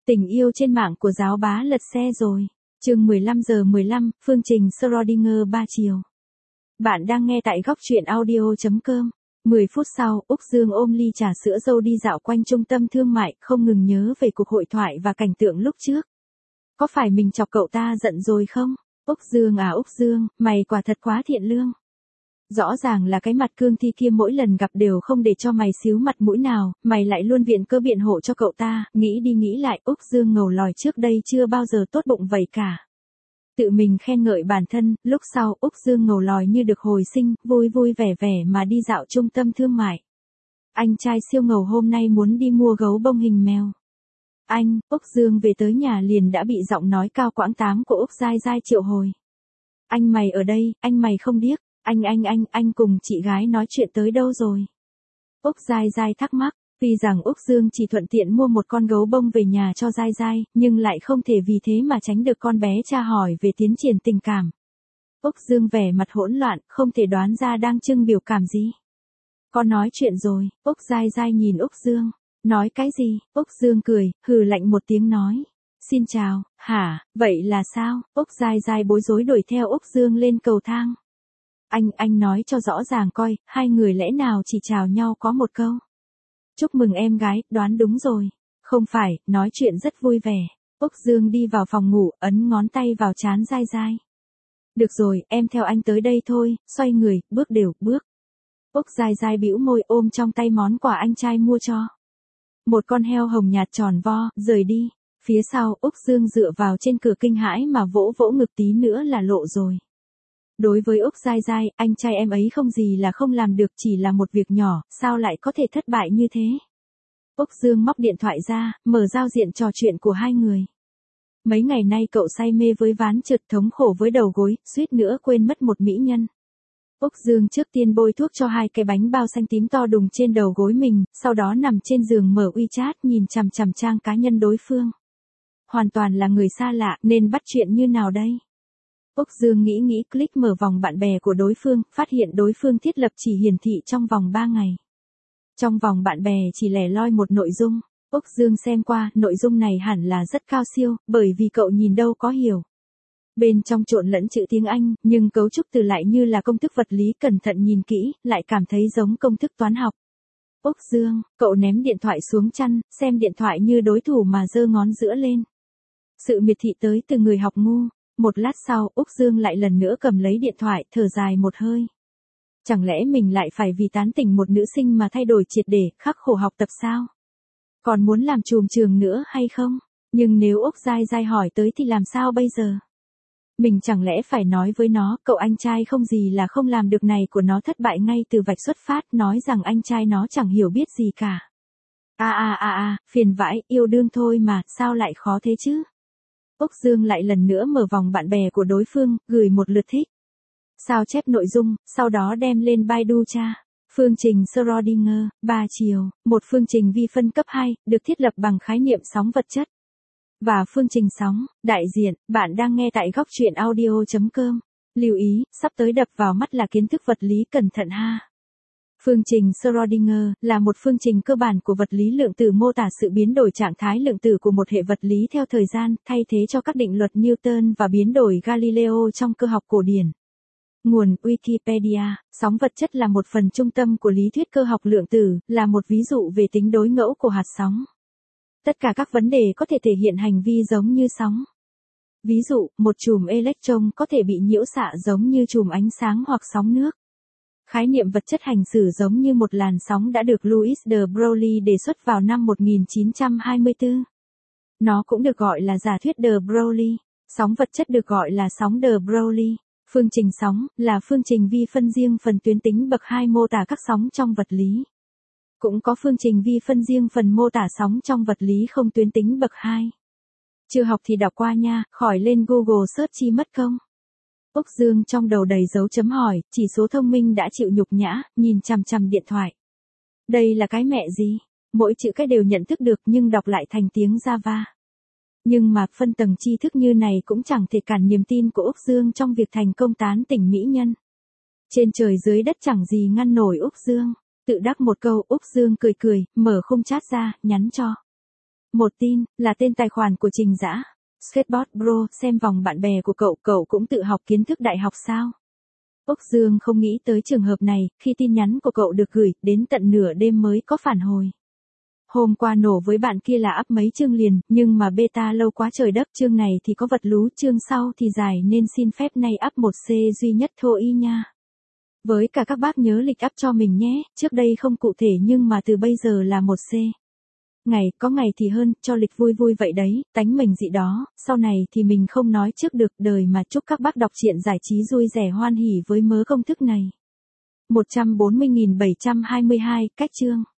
Tình yêu trên mạng của giáo bá lật xe rồi. Chương 15:15, phương trình Schrödinger 3 chiều. Bạn đang nghe tại góc truyện audio.com. 10 phút sau, Úc Dương ôm ly trà sữa dâu đi dạo quanh trung tâm thương mại, không ngừng nhớ về cuộc hội thoại và cảnh tượng lúc trước. Có phải mình chọc cậu ta giận rồi không? Úc Dương à Úc Dương, mày quả thật quá thiện lương. Rõ ràng là cái mặt cương thi kia mỗi lần gặp đều không để cho mày xíu mặt mũi nào, mày lại luôn viện cơ biện hộ cho cậu ta, nghĩ đi nghĩ lại, Úc Dương ngầu lòi trước đây chưa bao giờ tốt bụng vậy cả. Tự mình khen ngợi bản thân, lúc sau Úc Dương ngầu lòi như được hồi sinh, vui vui vẻ vẻ mà đi dạo trung tâm thương mại. Anh trai siêu ngầu hôm nay muốn đi mua gấu bông hình mèo. Anh, Úc Dương về tới nhà liền đã bị giọng nói cao quãng tám của Úc Giai Giai triệu hồi. Anh mày ở đây, anh mày không điếc. Anh cùng chị gái nói chuyện tới đâu rồi? Úc Giai Giai thắc mắc, vì rằng Úc Dương chỉ thuận tiện mua một con gấu bông về nhà cho Giai Giai, nhưng lại không thể vì thế mà tránh được con bé tra hỏi về tiến triển tình cảm. Úc Dương vẻ mặt hỗn loạn, không thể đoán ra đang trưng biểu cảm gì. Con nói chuyện rồi, Úc Giai Giai nhìn Úc Dương, nói cái gì? Úc Dương cười, hừ lạnh một tiếng nói. Xin chào, hả, vậy là sao? Úc Giai Giai bối rối đuổi theo Úc Dương lên cầu thang. Anh nói cho rõ ràng coi, hai người lẽ nào chỉ chào nhau có một câu. Chúc mừng em gái, đoán đúng rồi. Không phải, nói chuyện rất vui vẻ. Úc Dương đi vào phòng ngủ, ấn ngón tay vào trán Giai Giai. Được rồi, em theo anh tới đây thôi, xoay người, bước đều, bước. Úc Giai Giai bĩu môi ôm trong tay món quà anh trai mua cho. Một con heo hồng nhạt tròn vo, rời đi. Phía sau, Úc Dương dựa vào trên cửa kinh hãi mà vỗ vỗ ngực tí nữa là lộ rồi. Đối với Úc Giai Giai, anh trai em ấy không gì là không làm được, chỉ là một việc nhỏ, sao lại có thể thất bại như thế? Úc Dương móc điện thoại ra, mở giao diện trò chuyện của hai người. Mấy ngày nay cậu say mê với ván trượt, thống khổ với đầu gối, suýt nữa quên mất một mỹ nhân. Úc Dương trước tiên bôi thuốc cho hai cái bánh bao xanh tím to đùng trên đầu gối mình, sau đó nằm trên giường mở WeChat nhìn chằm chằm trang cá nhân đối phương. Hoàn toàn là người xa lạ, nên bắt chuyện như nào đây? Úc Dương nghĩ click mở vòng bạn bè của đối phương, phát hiện đối phương thiết lập chỉ hiển thị trong vòng 3 ngày. Trong vòng bạn bè chỉ lẻ loi một nội dung, Úc Dương xem qua, nội dung này hẳn là rất cao siêu, bởi vì cậu nhìn đâu có hiểu. Bên trong trộn lẫn chữ tiếng Anh, nhưng cấu trúc từ lại như là công thức vật lý, cẩn thận nhìn kỹ, lại cảm thấy giống công thức toán học. Úc Dương, cậu ném điện thoại xuống chăn, xem điện thoại như đối thủ mà giơ ngón giữa lên. Sự miệt thị tới từ người học ngu. Một lát sau, Úc Dương lại lần nữa cầm lấy điện thoại, thở dài một hơi. Chẳng lẽ mình lại phải vì tán tỉnh một nữ sinh mà thay đổi triệt để, khắc khổ học tập sao? Còn muốn làm trùm trường nữa hay không? Nhưng nếu Úc Giai Giai hỏi tới thì làm sao bây giờ? Mình chẳng lẽ phải nói với nó, cậu anh trai không gì là không làm được này của nó thất bại ngay từ vạch xuất phát, nói rằng anh trai nó chẳng hiểu biết gì cả. Phiền vãi, yêu đương thôi mà, sao lại khó thế chứ? Úc Dương lại lần nữa mở vòng bạn bè của đối phương, gửi một lượt thích. Sao chép nội dung, sau đó đem lên Baidu tra. Phương trình Schrödinger, 3 chiều, một phương trình vi phân cấp 2, được thiết lập bằng khái niệm sóng vật chất. Và phương trình sóng, đại diện, bạn đang nghe tại góc truyện audio.com. Lưu ý, sắp tới đập vào mắt là kiến thức vật lý, cẩn thận ha. Phương trình Schrödinger là một phương trình cơ bản của vật lý lượng tử mô tả sự biến đổi trạng thái lượng tử của một hệ vật lý theo thời gian, thay thế cho các định luật Newton và biến đổi Galileo trong cơ học cổ điển. Nguồn Wikipedia, sóng vật chất là một phần trung tâm của lý thuyết cơ học lượng tử, là một ví dụ về tính đối ngẫu của hạt sóng. Tất cả các vấn đề có thể thể hiện hành vi giống như sóng. Ví dụ, một chùm electron có thể bị nhiễu xạ giống như chùm ánh sáng hoặc sóng nước. Khái niệm vật chất hành xử giống như một làn sóng đã được Louis de Broglie đề xuất vào năm 1924. Nó cũng được gọi là giả thuyết de Broglie. Sóng vật chất được gọi là sóng de Broglie. Phương trình sóng là phương trình vi phân riêng phần tuyến tính bậc 2 mô tả các sóng trong vật lý. Cũng có phương trình vi phân riêng phần mô tả sóng trong vật lý không tuyến tính bậc 2. Chưa học thì đọc qua nha, khỏi lên Google search chi mất công. Úc Dương trong đầu đầy dấu chấm hỏi, chỉ số thông minh đã chịu nhục nhã, nhìn chằm chằm điện thoại. Đây là cái mẹ gì? Mỗi chữ cái đều nhận thức được nhưng đọc lại thành tiếng Java. Nhưng mà phân tầng tri thức như này cũng chẳng thể cản niềm tin của Úc Dương trong việc thành công tán tỉnh mỹ nhân. Trên trời dưới đất chẳng gì ngăn nổi Úc Dương. Tự đắc một câu, Úc Dương cười, mở khung chat ra, nhắn cho. Một tin, là tên tài khoản của Trình Dã. Skateboard Bro, xem vòng bạn bè của cậu cũng tự học kiến thức đại học sao? Úc Dương không nghĩ tới trường hợp này, khi tin nhắn của cậu được gửi, đến tận nửa đêm mới có phản hồi. Hôm qua nổ với bạn kia là up mấy chương liền, nhưng mà beta lâu quá trời đất, chương này thì có vật lú, chương sau thì dài nên xin phép nay up 1C duy nhất thôi y nha. Với cả các bác nhớ lịch up cho mình nhé, trước đây không cụ thể nhưng mà từ bây giờ là 1C. Có ngày thì hơn, cho lịch vui vui vậy đấy, tánh mình dị đó, sau này thì mình không nói trước được đời mà chúc các bác đọc truyện giải trí vui vẻ hoan hỉ với mớ công thức này. 140.722, cách chương.